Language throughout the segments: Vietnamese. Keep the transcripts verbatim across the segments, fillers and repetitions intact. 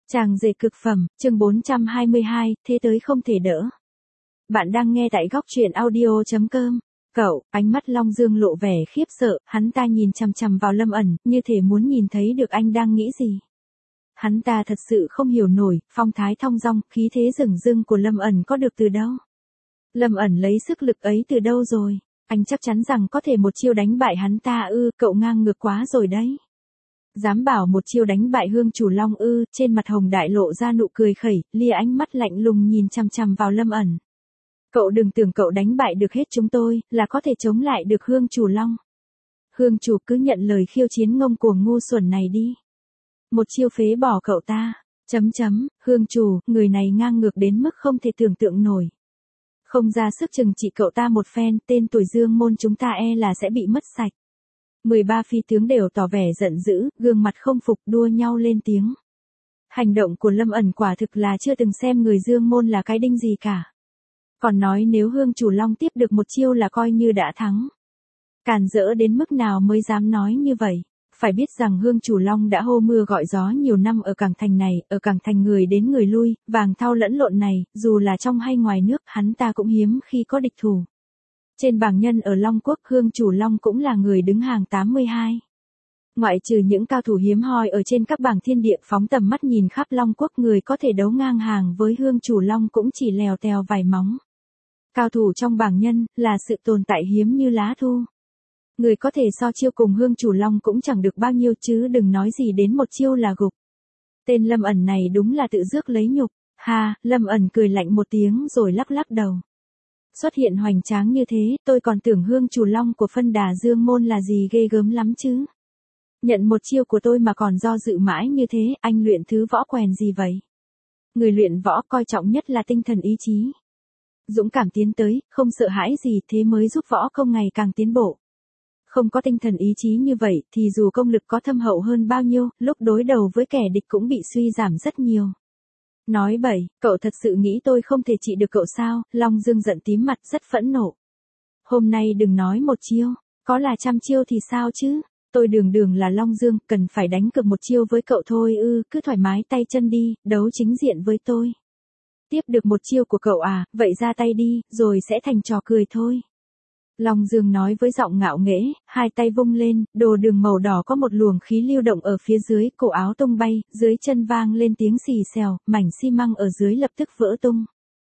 Chàng rể cực phẩm, chương bốn trăm hai mươi hai, thế tới không thể đỡ. Bạn đang nghe tại góc truyện audio.com. Cậu, ánh mắt Long Dương lộ vẻ khiếp sợ, hắn ta nhìn chằm chằm vào Lâm ẩn, như thể muốn nhìn thấy được anh đang nghĩ gì. Hắn ta thật sự không hiểu nổi, phong thái thong dong, khí thế rừng rưng của Lâm ẩn có được từ đâu. Lâm ẩn lấy sức lực ấy từ đâu rồi, anh chắc chắn rằng có thể một chiêu đánh bại hắn ta ư, cậu ngang ngược quá rồi đấy. Dám bảo một chiêu đánh bại hương chủ Long ư, trên mặt Hồng Đại lộ ra nụ cười khẩy, lia ánh mắt lạnh lùng nhìn chằm chằm vào Lâm ẩn. Cậu đừng tưởng cậu đánh bại được hết chúng tôi, là có thể chống lại được hương chủ Long. Hương chủ cứ nhận lời khiêu chiến ngông cuồng ngu xuẩn này đi. Một chiêu phế bỏ cậu ta, chấm chấm, hương chủ, người này ngang ngược đến mức không thể tưởng tượng nổi. Không ra sức trừng trị cậu ta một phen, tên tuổi Dương môn chúng ta e là sẽ bị mất sạch. mười ba phi tướng đều tỏ vẻ giận dữ, gương mặt không phục đua nhau lên tiếng. Hành động của Lâm ẩn quả thực là chưa từng xem người Dương môn là cái đinh gì cả. Còn nói nếu hương chủ Long tiếp được một chiêu là coi như đã thắng. Càn rỡ đến mức nào mới dám nói như vậy. Phải biết rằng hương chủ Long đã hô mưa gọi gió nhiều năm ở cảng thành này, ở cảng thành người đến người lui, vàng thau lẫn lộn này, dù là trong hay ngoài nước, hắn ta cũng hiếm khi có địch thủ. Trên bảng nhân ở Long Quốc, hương chủ Long cũng là người đứng hàng tám mươi hai. Ngoại trừ những cao thủ hiếm hoi ở trên các bảng thiên địa, phóng tầm mắt nhìn khắp Long Quốc, người có thể đấu ngang hàng với hương chủ Long cũng chỉ lèo tèo vài móng. Cao thủ trong bảng nhân là sự tồn tại hiếm như lá thu. Người có thể so chiêu cùng hương chủ Long cũng chẳng được bao nhiêu chứ đừng nói gì đến một chiêu là gục. Tên Lâm ẩn này đúng là tự rước lấy nhục. Ha, Lâm ẩn cười lạnh một tiếng rồi lắc lắc đầu. Xuất hiện hoành tráng như thế, tôi còn tưởng hương chủ Long của phân đà Dương môn là gì ghê gớm lắm chứ. Nhận một chiêu của tôi mà còn do dự mãi như thế, anh luyện thứ võ quèn gì vậy? Người luyện võ coi trọng nhất là tinh thần ý chí. Dũng cảm tiến tới, không sợ hãi gì, thế mới giúp võ công ngày càng tiến bộ. Không có tinh thần ý chí như vậy, thì dù công lực có thâm hậu hơn bao nhiêu, lúc đối đầu với kẻ địch cũng bị suy giảm rất nhiều. Nói bậy, cậu thật sự nghĩ tôi không thể trị được cậu sao? Long Dương giận tím mặt rất phẫn nộ. Hôm nay đừng nói một chiêu, có là trăm chiêu thì sao chứ? Tôi đường đường là Long Dương, cần phải đánh cược một chiêu với cậu thôi ư, cứ thoải mái tay chân đi, đấu chính diện với tôi. Tiếp được một chiêu của cậu à, vậy ra tay đi, rồi sẽ thành trò cười thôi. Long Dương nói với giọng ngạo nghễ, hai tay vung lên, đồ đường màu đỏ có một luồng khí lưu động ở phía dưới, cổ áo tung bay, dưới chân vang lên tiếng xì xèo, mảnh xi măng ở dưới lập tức vỡ tung.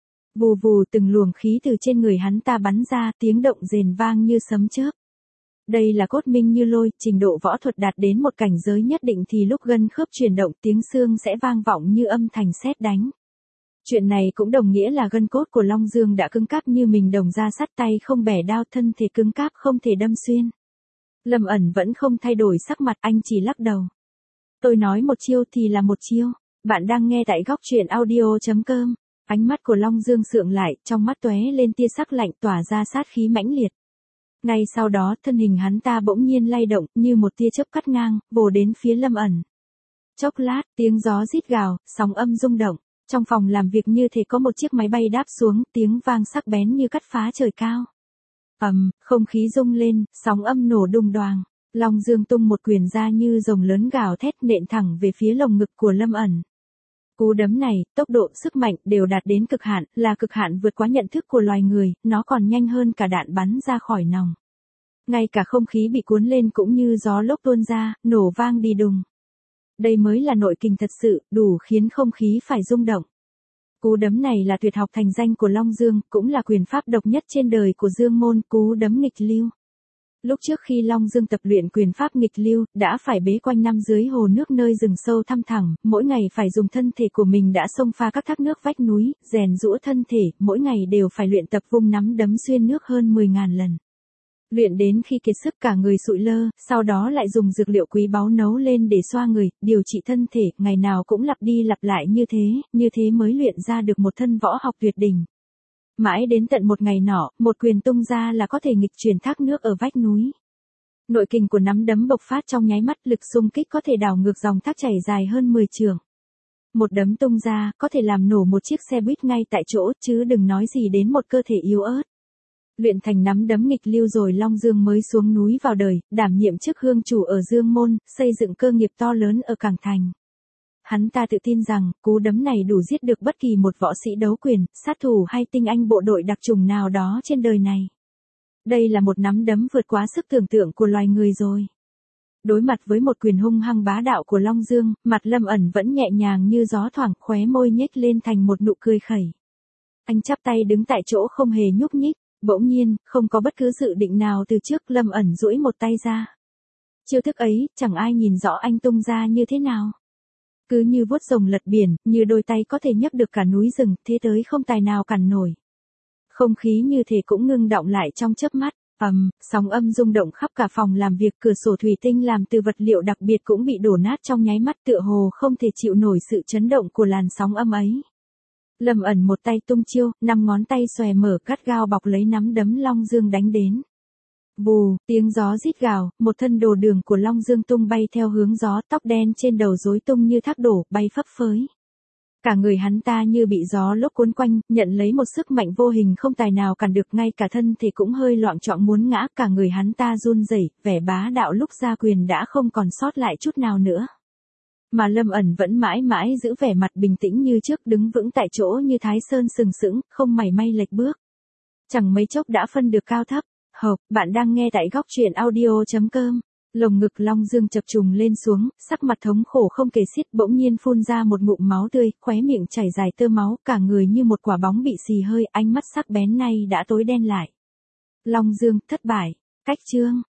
Vù vù từng luồng khí từ trên người hắn ta bắn ra, tiếng động rền vang như sấm chớp. Đây là cốt minh như lôi, trình độ võ thuật đạt đến một cảnh giới nhất định thì lúc gân khớp chuyển động tiếng xương sẽ vang vọng như âm thanh sét đánh. Chuyện này cũng đồng nghĩa là gân cốt của Long Dương đã cứng cáp như mình đồng ra sắt, tay không bẻ đao, thân thể cứng cáp không thể đâm xuyên. Lâm ẩn vẫn không thay đổi sắc mặt, anh chỉ lắc đầu. Tôi nói một chiêu thì là một chiêu. Bạn đang nghe tại góc truyện audio.com. Ánh mắt của Long Dương sượng lại, trong mắt tóe lên tia sắc lạnh tỏa ra sát khí mãnh liệt. Ngay sau đó, thân hình hắn ta bỗng nhiên lay động, như một tia chớp cắt ngang, vồ đến phía Lâm ẩn. Chốc lát, tiếng gió rít gào, sóng âm rung động. Trong phòng làm việc như thể có một chiếc máy bay đáp xuống, tiếng vang sắc bén như cắt phá trời cao. Ầm, không khí rung lên, sóng âm nổ đùng đoàng. Long Dương tung một quyền ra như rồng lớn gào thét nện thẳng về phía lồng ngực của Lâm ẩn. Cú đấm này, tốc độ, sức mạnh đều đạt đến cực hạn, là cực hạn vượt quá nhận thức của loài người, nó còn nhanh hơn cả đạn bắn ra khỏi nòng. Ngay cả không khí bị cuốn lên cũng như gió lốc tuôn ra, nổ vang đi đùng. Đây mới là nội kình thật sự, đủ khiến không khí phải rung động. Cú đấm này là tuyệt học thành danh của Long Dương, cũng là quyền pháp độc nhất trên đời của Dương môn, cú đấm nghịch lưu. Lúc trước khi Long Dương tập luyện quyền pháp nghịch lưu, đã phải bế quanh năm dưới hồ nước nơi rừng sâu thăm thẳm, mỗi ngày phải dùng thân thể của mình đã xông pha các thác nước vách núi, rèn giũa thân thể, mỗi ngày đều phải luyện tập vung nắm đấm xuyên nước hơn mười ngàn lần. Luyện đến khi kiệt sức cả người sụi lơ, sau đó lại dùng dược liệu quý báu nấu lên để xoa người, điều trị thân thể, ngày nào cũng lặp đi lặp lại như thế, như thế mới luyện ra được một thân võ học tuyệt đỉnh. Mãi đến tận một ngày nọ, một quyền tung ra là có thể nghịch chuyển thác nước ở vách núi. Nội kình của nắm đấm bộc phát trong nháy mắt, lực xung kích có thể đảo ngược dòng thác chảy dài hơn mười trượng. Một đấm tung ra, có thể làm nổ một chiếc xe buýt ngay tại chỗ, chứ đừng nói gì đến một cơ thể yếu ớt. Luyện thành nắm đấm nghịch lưu rồi Long Dương mới xuống núi vào đời, đảm nhiệm chức hương chủ ở Dương môn, xây dựng cơ nghiệp to lớn ở cảng thành. Hắn ta tự tin rằng, cú đấm này đủ giết được bất kỳ một võ sĩ đấu quyền, sát thủ hay tinh anh bộ đội đặc chủng nào đó trên đời này. Đây là một nắm đấm vượt quá sức tưởng tượng của loài người rồi. Đối mặt với một quyền hung hăng bá đạo của Long Dương, mặt Lâm ẩn vẫn nhẹ nhàng như gió thoảng, khóe môi nhếch lên thành một nụ cười khẩy. Anh chắp tay đứng tại chỗ không hề nhúc nhích, bỗng nhiên, không có bất cứ dự định nào từ trước, Lâm ẩn duỗi một tay ra. Chiêu thức ấy, chẳng ai nhìn rõ anh tung ra như thế nào. Cứ như vuốt rồng lật biển, như đôi tay có thể nhấc được cả núi rừng, thế tới không tài nào cản nổi. Không khí như thể cũng ngưng đọng lại trong chớp mắt. Ầm, sóng âm rung động khắp cả phòng làm việc, cửa sổ thủy tinh làm từ vật liệu đặc biệt cũng bị đổ nát trong nháy mắt, tựa hồ không thể chịu nổi sự chấn động của làn sóng âm ấy. Lâm ẩn một tay tung chiêu, năm ngón tay xòe mở cắt gao bọc lấy nắm đấm Long Dương đánh đến. Vù, tiếng gió rít gào, một thân đồ đường của Long Dương tung bay theo hướng gió, tóc đen trên đầu rối tung như thác đổ, bay phấp phới. Cả người hắn ta như bị gió lốc cuốn quanh, nhận lấy một sức mạnh vô hình không tài nào cản được, ngay cả thân thể cũng hơi loạng choạng muốn ngã, cả người hắn ta run rẩy, vẻ bá đạo lúc ra quyền đã không còn sót lại chút nào nữa. Mà Lâm ẩn vẫn mãi mãi giữ vẻ mặt bình tĩnh như trước, đứng vững tại chỗ như Thái Sơn sừng sững, không mảy may lệch bước. Chẳng mấy chốc đã phân được cao thấp. Hộp, bạn đang nghe tại góc truyện audio chấm com. Lồng ngực Long Dương chập trùng lên xuống, sắc mặt thống khổ không kể xiết, bỗng nhiên phun ra một ngụm máu tươi, khóe miệng chảy dài tơ máu, cả người như một quả bóng bị xì hơi, ánh mắt sắc bén này đã tối đen lại. Long Dương, thất bại. Cách chương.